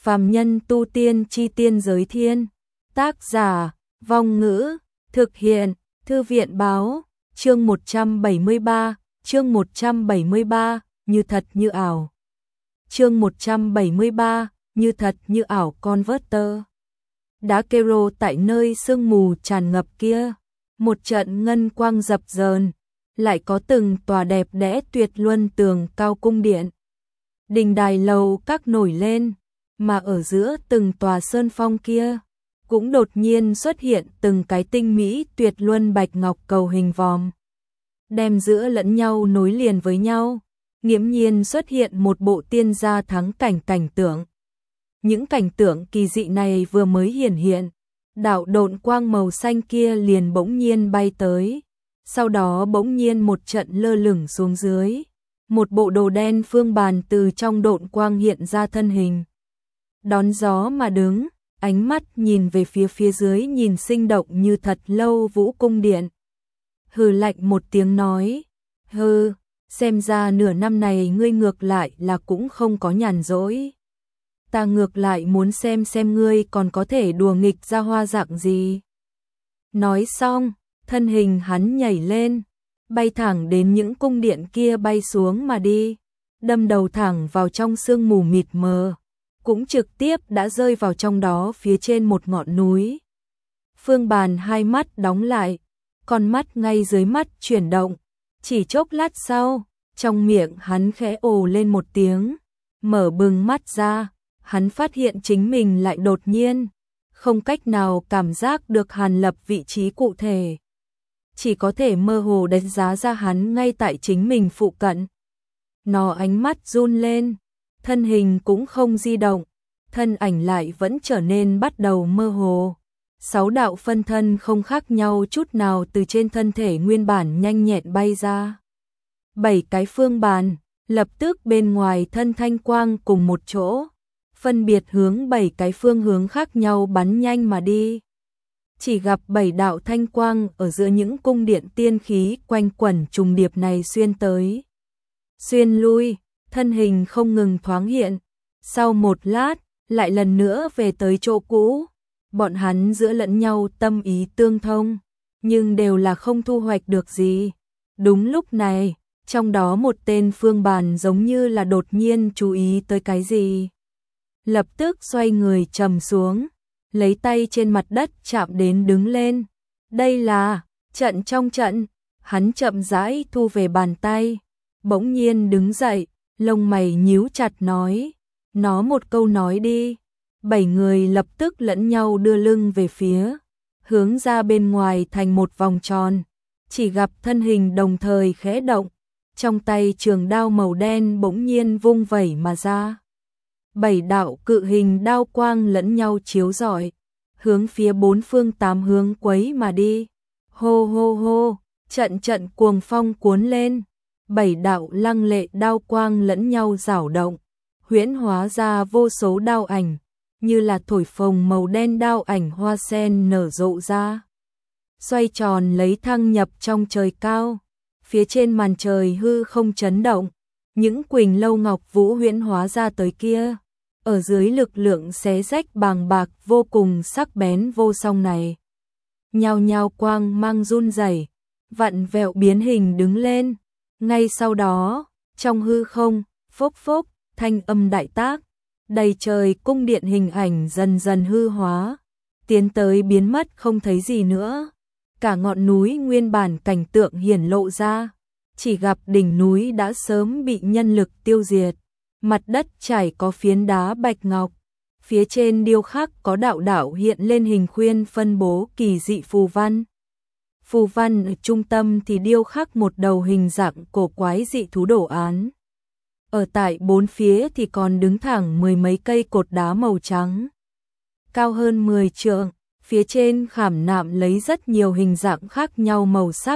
Phàm nhân tu tiên chi tiên giới thiên. Tác giả, Vong Ngữ, thực hiện, Thư viện Báo, chương 173, chương 173, như thật như ảo. Chương 173, như thật như ảo Converter. Đá kero tại nơi sương mù tràn ngập kia, một trận ngân quang dập dờn, lại có từng tòa đẹp đẽ tuyệt luân tường cao cung điện. Đình đài lầu các nổi lên, mà ở giữa từng tòa sơn phong kia, cũng đột nhiên xuất hiện từng cái tinh mỹ tuyệt luân bạch ngọc cầu hình vòm. Đem giữa lẫn nhau nối liền với nhau, nghiễm nhiên xuất hiện một bộ tiên gia thắng cảnh tượng. Những cảnh tượng kỳ dị này vừa mới hiển hiện, đạo độn quang màu xanh kia liền bỗng nhiên bay tới, sau đó bỗng nhiên một trận lơ lửng xuống dưới. Một bộ đồ đen phương bàn từ trong độn quang hiện ra thân hình. Đón gió mà đứng, ánh mắt nhìn về phía dưới nhìn sinh động như thật lâu vũ cung điện. Hừ lạnh một tiếng nói, hừ, xem ra nửa năm này ngươi ngược lại là cũng không có nhàn rỗi. Ta ngược lại muốn xem ngươi còn có thể đùa nghịch ra hoa dạng gì. Nói xong, thân hình hắn nhảy lên, bay thẳng đến những cung điện kia bay xuống mà đi, đâm đầu thẳng vào trong sương mù mịt mờ, cũng trực tiếp đã rơi vào trong đó phía trên một ngọn núi. Phương Bàn hai mắt đóng lại, con mắt ngay dưới mắt chuyển động, chỉ chốc lát sau, trong miệng hắn khẽ ồ lên một tiếng, mở bừng mắt ra, hắn phát hiện chính mình lại đột nhiên không cách nào cảm giác được Hàn Lập vị trí cụ thể, chỉ có thể mơ hồ đánh giá ra hắn ngay tại chính mình phụ cận. Nó ánh mắt run lên, thân hình cũng không di động, thân ảnh lại vẫn trở nên bắt đầu mơ hồ. 6 đạo phân thân không khác nhau chút nào từ trên thân thể nguyên bản nhanh nhẹn bay ra. 7 cái phương bàn, lập tức bên ngoài thân thanh quang cùng một chỗ, phân biệt hướng 7 cái phương hướng khác nhau bắn nhanh mà đi. Chỉ gặp 7 đạo thanh quang ở giữa những cung điện tiên khí quanh quẩn trùng điệp này xuyên tới, xuyên lui, thân hình không ngừng thoáng hiện, sau một lát, lại lần nữa về tới chỗ cũ. Bọn hắn giữa lẫn nhau tâm ý tương thông, nhưng đều là không thu hoạch được gì. Đúng lúc này, trong đó một tên phương bàn giống như là đột nhiên chú ý tới cái gì. Lập tức xoay người trầm xuống, lấy tay trên mặt đất chạm đến đứng lên. Đây là trận trong trận, hắn chậm rãi thu về bàn tay, bỗng nhiên đứng dậy, lông mày nhíu chặt nói, nó một câu nói đi. 7 người lập tức lẫn nhau đưa lưng về phía, hướng ra bên ngoài thành một vòng tròn, chỉ gặp thân hình đồng thời khẽ động, trong tay trường đao màu đen bỗng nhiên vung vẩy mà ra. 7 đạo cự hình đao quang lẫn nhau chiếu rọi, hướng phía 4 phương 8 hướng quấy mà đi. Hô hô hô, trận cuồng phong cuốn lên, 7 đạo lăng lệ đao quang lẫn nhau rảo động, huyễn hóa ra vô số đao ảnh, như là thổi phồng màu đen đao ảnh hoa sen nở rộ ra. Xoay tròn lấy thăng nhập trong trời cao, phía trên màn trời hư không chấn động, những quỳnh lâu ngọc vũ huyễn hóa ra tới kia, ở dưới lực lượng xé rách bàng bạc vô cùng sắc bén vô song này. Nhao nhao quang mang run rẩy, vặn vẹo biến hình đứng lên, ngay sau đó, trong hư không, phốc phốc, thanh âm đại tác. Đầy trời cung điện hình ảnh dần dần hư hóa, tiến tới biến mất không thấy gì nữa. Cả ngọn núi nguyên bản cảnh tượng hiển lộ ra, chỉ gặp đỉnh núi đã sớm bị nhân lực tiêu diệt, mặt đất trải có phiến đá bạch ngọc, phía trên điêu khắc có đạo đạo hiện lên hình khuyên phân bố kỳ dị phù văn. Phù văn ở trung tâm thì điêu khắc một đầu hình dạng cổ quái dị thú đồ án. Ở tại bốn phía thì còn đứng thẳng 10 mấy cây cột đá màu trắng, cao hơn 10 trượng, phía trên khảm nạm lấy rất nhiều hình dạng khác nhau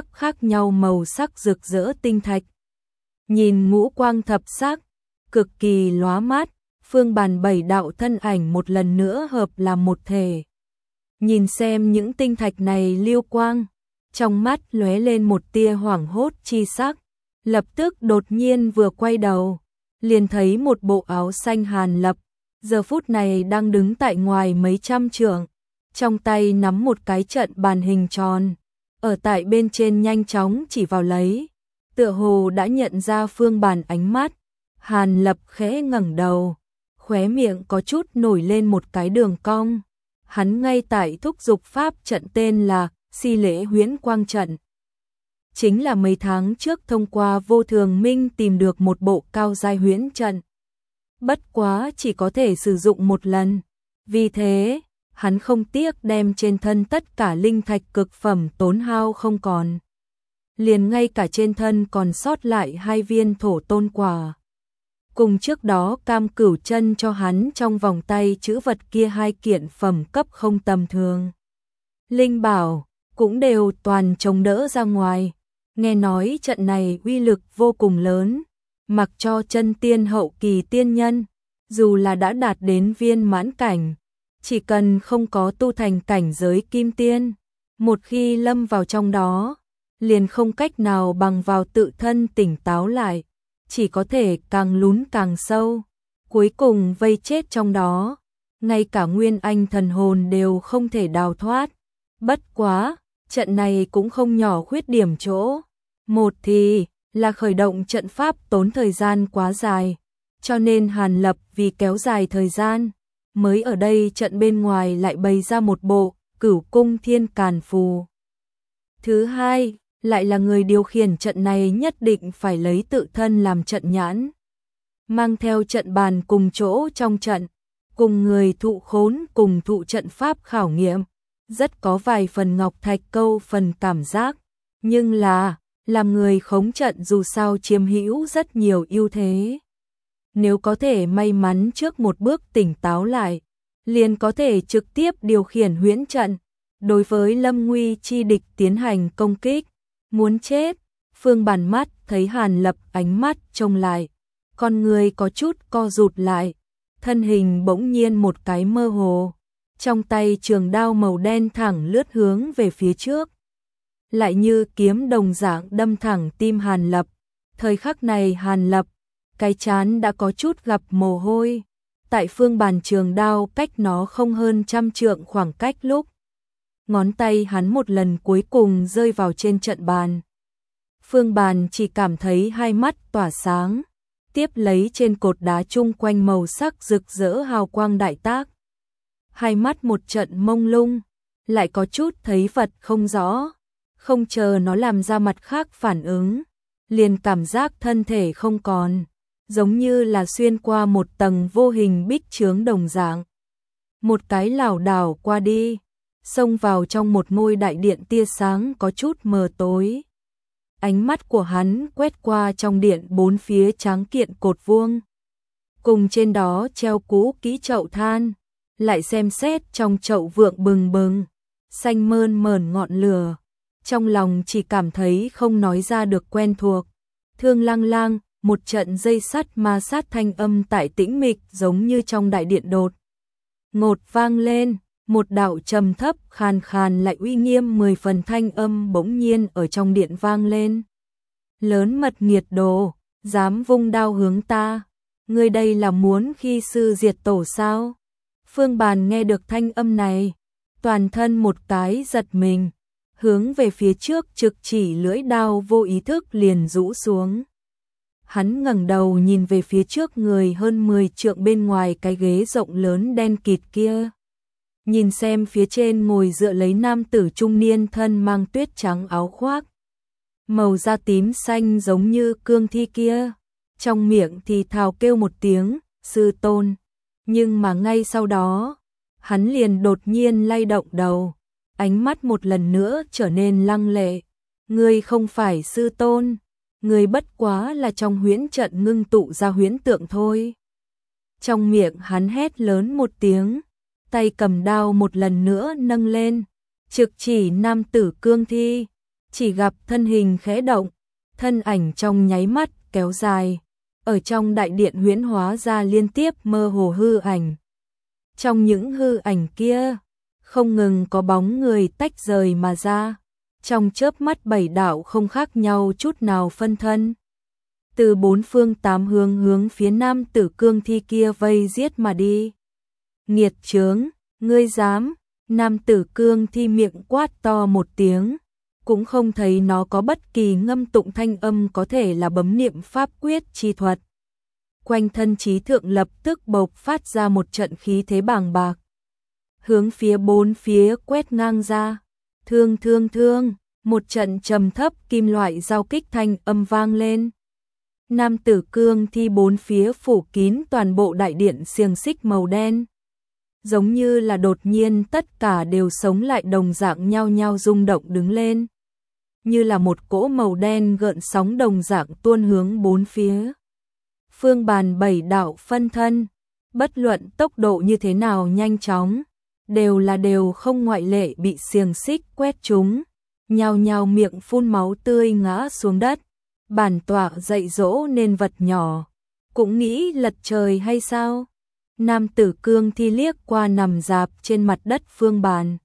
màu sắc rực rỡ tinh thạch. Nhìn ngũ quang thập sắc, cực kỳ lóa mắt, phương bàn 7 đạo thân ảnh một lần nữa hợp làm một thể. Nhìn xem những tinh thạch này liêu quang, trong mắt lóe lên một tia hoảng hốt chi sắc, lập tức đột nhiên vừa quay đầu, liền thấy một bộ áo xanh Hàn Lập, giờ phút này đang đứng tại ngoài mấy trăm trượng, trong tay nắm một cái trận bàn hình tròn, ở tại bên trên nhanh chóng chỉ vào lấy, tựa hồ đã nhận ra Phương Bàn ánh mắt. Hàn Lập khẽ ngẩng đầu, khóe miệng có chút nổi lên một cái đường cong. Hắn ngay tại thúc dục pháp trận tên là Si Lễ Huyễn Quang trận. Chính là mấy tháng trước thông qua Vô Thường Minh tìm được một bộ cao giai huyễn trận. Bất quá chỉ có thể sử dụng một lần. Vì thế, hắn không tiếc đem trên thân tất cả linh thạch cực phẩm tốn hao không còn. Liền ngay cả trên thân còn sót lại 2 viên thổ tôn quả. Cùng trước đó Cam Cửu Chân cho hắn trong vòng tay chữ vật kia 2 kiện phẩm cấp không tầm thường. Linh bảo cũng đều toàn chống đỡ ra ngoài. Nghe nói trận này uy lực vô cùng lớn, mặc cho chân tiên hậu kỳ tiên nhân, dù là đã đạt đến viên mãn cảnh, chỉ cần không có tu thành cảnh giới kim tiên, một khi lâm vào trong đó, liền không cách nào bằng vào tự thân tỉnh táo lại, chỉ có thể càng lún càng sâu, cuối cùng vây chết trong đó, ngay cả nguyên anh thần hồn đều không thể đào thoát. Bất quá, trận này cũng không nhỏ khuyết điểm chỗ. Một thì là khởi động trận pháp tốn thời gian quá dài, cho nên Hàn Lập vì kéo dài thời gian, mới ở đây trận bên ngoài lại bày ra một bộ Cửu Cung Thiên Càn Phù. Thứ hai, lại là người điều khiển trận này nhất định phải lấy tự thân làm trận nhãn, mang theo trận bàn cùng chỗ trong trận, cùng người thụ khốn cùng thụ trận pháp khảo nghiệm, rất có vài phần Ngọc Thạch Câu phần cảm giác, nhưng làm người khống trận dù sao chiếm hữu rất nhiều ưu thế. Nếu có thể may mắn trước một bước tỉnh táo lại, liền có thể trực tiếp điều khiển huyễn trận, đối với lâm nguy chi địch tiến hành công kích. Muốn chết, Phương Bàn mắt thấy Hàn Lập ánh mắt trông lại, con người có chút co rụt lại, thân hình bỗng nhiên một cái mơ hồ, trong tay trường đao màu đen thẳng lướt hướng về phía trước, lại như kiếm đồng dạng đâm thẳng tim Hàn Lập. Thời khắc này Hàn Lập, cái trán đã có chút gặp mồ hôi, tại Phương Bàn trường đao cách nó không hơn 100 trượng khoảng cách lúc, ngón tay hắn một lần cuối cùng rơi vào trên trận bàn. Phương Bàn chỉ cảm thấy hai mắt tỏa sáng, tiếp lấy trên cột đá chung quanh màu sắc rực rỡ hào quang đại tác. Hai mắt một trận mông lung, lại có chút thấy vật không rõ, không chờ nó làm ra mặt khác phản ứng, liền cảm giác thân thể không còn, giống như là xuyên qua một tầng vô hình bích chướng đồng dạng. Một cái lảo đảo qua đi, xông vào trong một ngôi đại điện tia sáng có chút mờ tối. Ánh mắt của hắn quét qua trong điện bốn phía tráng kiện cột vuông, cùng trên đó treo cũ kỹ chậu than, lại xem xét trong chậu vượng bừng bừng, xanh mơn mởn ngọn lửa, trong lòng chỉ cảm thấy không nói ra được quen thuộc. Thương lang lang, một trận dây sắt ma sát thanh âm tại tĩnh mịch giống như trong đại điện đột ngột vang lên, một đạo trầm thấp khàn khàn lại uy nghiêm 10 phần thanh âm bỗng nhiên ở trong điện vang lên. Lớn mật nghiệt đồ, dám vung đao hướng ta, ngươi đây là muốn khi sư diệt tổ sao? Phương Bàn nghe được thanh âm này, toàn thân một cái giật mình, hướng về phía trước trực chỉ lưỡi đao vô ý thức liền rũ xuống. Hắn ngẩng đầu nhìn về phía trước người hơn 10 trượng bên ngoài cái ghế rộng lớn đen kịt kia. Nhìn xem phía trên ngồi dựa lấy nam tử trung niên thân mang tuyết trắng áo khoác, màu da tím xanh giống như cương thi kia, trong miệng thì thào kêu một tiếng, sư tôn. Nhưng mà ngay sau đó, hắn liền đột nhiên lay động đầu, ánh mắt một lần nữa trở nên lăng lệ. Ngươi không phải sư tôn, ngươi bất quá là trong huyễn trận ngưng tụ ra huyễn tượng thôi. Trong miệng hắn hét lớn một tiếng, tay cầm đao một lần nữa nâng lên, trực chỉ nam tử cương thi, chỉ gặp thân hình khẽ động, thân ảnh trong nháy mắt kéo dài, ở trong đại điện huyễn hóa ra liên tiếp mơ hồ hư ảnh. Trong những hư ảnh kia, không ngừng có bóng người tách rời mà ra, trong chớp mắt 7 đạo không khác nhau chút nào phân thân. Từ 4 phương 8 hướng hướng phía nam tử cương thi kia vây giết mà đi. nghiệt chướng, ngươi dám, nam tử cương thi miệng quát to một tiếng, cũng không thấy nó có bất kỳ ngâm tụng thanh âm có thể là bấm niệm pháp quyết chi thuật. Quanh thân trí thượng lập tức bộc phát ra một trận khí thế bàng bạc, hướng phía bốn phía quét ngang ra, thương thương thương, một trận trầm thấp kim loại giao kích thanh âm vang lên. Nam tử cương thi bốn phía phủ kín toàn bộ đại điện xiềng xích màu đen, giống như là đột nhiên tất cả đều sống lại đồng dạng nhao nhao rung động đứng lên, như là một cỗ màu đen gợn sóng đồng dạng tuôn hướng bốn phía. Phương bàn 7 đạo phân thân, bất luận tốc độ như thế nào nhanh chóng, đều không ngoại lệ bị xiềng xích quét trúng, nhao nhao miệng phun máu tươi ngã xuống đất. Bản tọa dạy dỗ nên vật nhỏ, cũng nghĩ lật trời hay sao? Nam tử cương thi liếc qua nằm rạp trên mặt đất Phương bàn,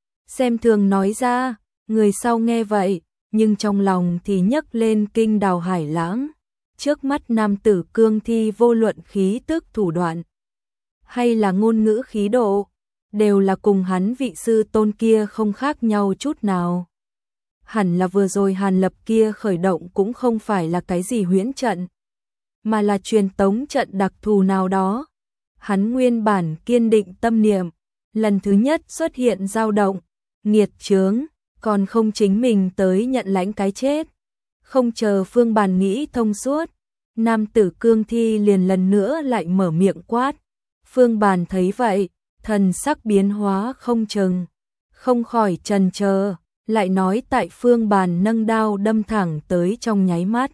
xem thường nói ra, người sau nghe vậy, nhưng trong lòng thì nhấc lên kinh đào hải lãng. Trước mắt nam tử cương thi vô luận khí tức thủ đoạn, hay là ngôn ngữ khí độ, đều là cùng hắn vị sư tôn kia không khác nhau chút nào. Hẳn là vừa rồi Hàn Lập kia khởi động cũng không phải là cái gì huyễn trận, mà là truyền tống trận đặc thù nào đó. Hắn nguyên bản kiên định tâm niệm, lần thứ nhất xuất hiện dao động, nghiệt chướng, còn không chính mình tới nhận lãnh cái chết. Không chờ Phương bàn nghĩ thông suốt, nam tử cương thi liền lần nữa lại mở miệng quát. Phương bàn thấy vậy, thần sắc biến hóa không chừng, không khỏi chần chờ, lại nói tại Phương bàn nâng đao đâm thẳng tới trong nháy mắt.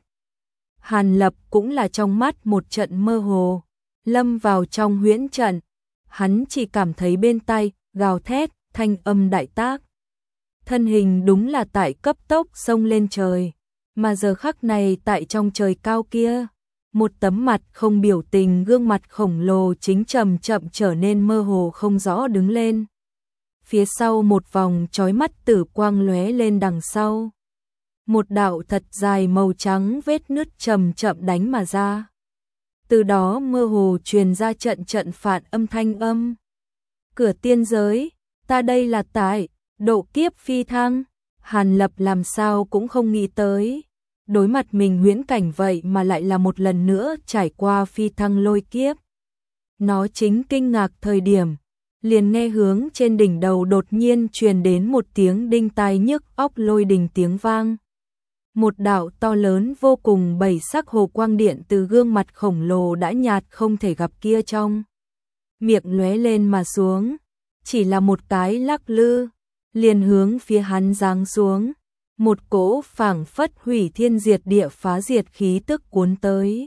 Hàn Lập cũng là trong mắt một trận mơ hồ, lâm vào trong huyễn trận, hắn chỉ cảm thấy bên tai gào thét, thanh âm đại tác. Thân hình đúng là tại cấp tốc xông lên trời, mà giờ khắc này tại trong trời cao kia, một tấm mặt không biểu tình gương mặt khổng lồ chính chậm chậm trở nên mơ hồ không rõ đứng lên. Phía sau một vòng chói mắt tử quang lóe lên đằng sau. Một đạo thật dài màu trắng vết nứt chậm chậm đánh mà ra. Từ đó mơ hồ truyền ra trận trận phản âm thanh âm. Cửa tiên giới, ta đây là tại độ kiếp phi thăng. Hàn Lập làm sao cũng không nghĩ tới, đối mặt mình huyễn cảnh vậy mà lại là một lần nữa trải qua phi thăng lôi kiếp. Nó chính kinh ngạc thời điểm, liền nghe hướng trên đỉnh đầu đột nhiên truyền đến một tiếng đinh tai nhức óc lôi đình tiếng vang. Một đạo to lớn vô cùng bảy sắc hồ quang điện từ gương mặt khổng lồ đã nhạt không thể gặp kia trong miệng lóe lên mà xuống, chỉ là một cái lắc lư, liền hướng phía hắn giáng xuống. Một cỗ phảng phất hủy thiên diệt địa phá diệt khí tức cuốn tới.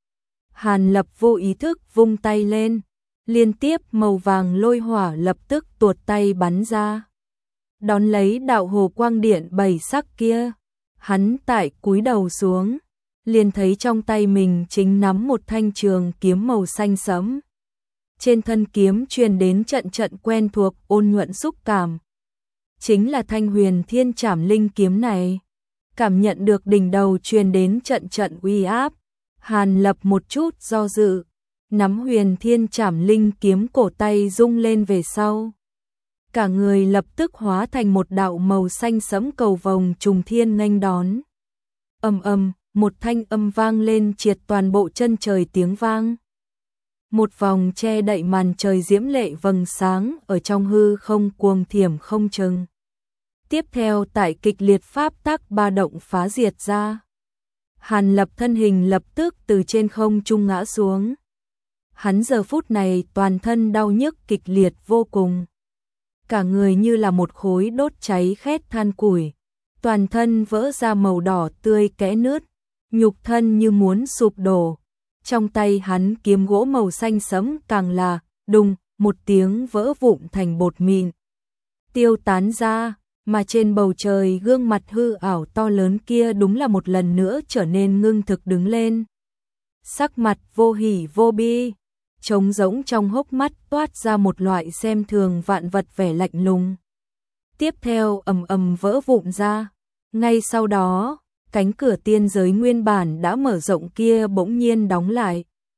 Hàn Lập vô ý thức vung tay lên, liên tiếp màu vàng lôi hỏa lập tức tuột tay bắn ra. Đón lấy đạo hồ quang điện bảy sắc kia, hắn tại cúi đầu xuống, liền thấy trong tay mình chính nắm một thanh trường kiếm màu xanh sẫm. Trên thân kiếm truyền đến trận trận quen thuộc ôn nhuận xúc cảm. Chính là thanh huyền thiên trảm linh kiếm này. Cảm nhận được đỉnh đầu truyền đến trận trận uy áp, Hàn Lập một chút do dự, nắm huyền thiên trảm linh kiếm cổ tay rung lên về sau. Cả người lập tức hóa thành một đạo màu xanh sẫm cầu vồng trùng thiên nghênh đón. Ầm ầm, một thanh âm vang lên triệt toàn bộ chân trời tiếng vang. Một vòng che đậy màn trời diễm lệ vầng sáng ở trong hư không cuồng thiểm không chừng. Tiếp theo tại kịch liệt pháp tắc ba động phá diệt ra. Hàn Lập thân hình lập tức từ trên không trung ngã xuống. Hắn giờ phút này toàn thân đau nhức kịch liệt vô cùng. Cả người như là một khối đốt cháy khét than củi. Toàn thân vỡ ra màu đỏ tươi kẽ nứt, nhục thân như muốn sụp đổ. Trong tay hắn kiếm gỗ màu xanh sẫm càng là đùng một tiếng vỡ vụn thành bột mịn, tiêu tán ra, mà trên bầu trời gương mặt hư ảo to lớn kia đúng là một lần nữa trở nên ngưng thực đứng lên. Sắc mặt vô hỉ vô bi, trống rỗng trong hốc mắt toát ra một loại xem thường vạn vật vẻ lạnh lùng. Tiếp theo ầm ầm vỡ vụn ra, ngay sau đó cánh cửa tiên giới nguyên bản đã mở rộng kia bỗng nhiên đóng lại.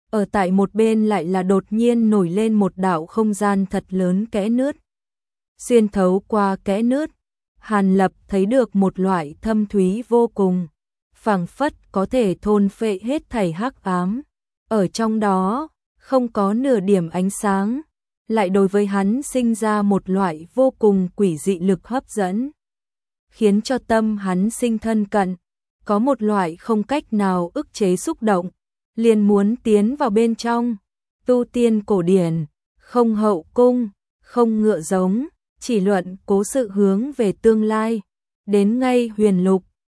ở tại một bên lại là đột nhiên nổi lên một đạo không gian thật lớn kẽ nứt. Xuyên thấu qua kẽ nứt, Hàn Lập thấy được một loại thâm thúy vô cùng, phảng phất có thể thôn phệ hết thảy hắc ám. Ở trong đó, không có nửa điểm ánh sáng, lại đối với hắn sinh ra một loại vô cùng quỷ dị lực hấp dẫn, khiến cho tâm hắn sinh thân cận, có một loại không cách nào ức chế xúc động, liền muốn tiến vào bên trong. Tu tiên cổ điển, không hậu cung, không ngựa giống, chỉ luận cố sự hướng về tương lai, đến ngay huyền lục,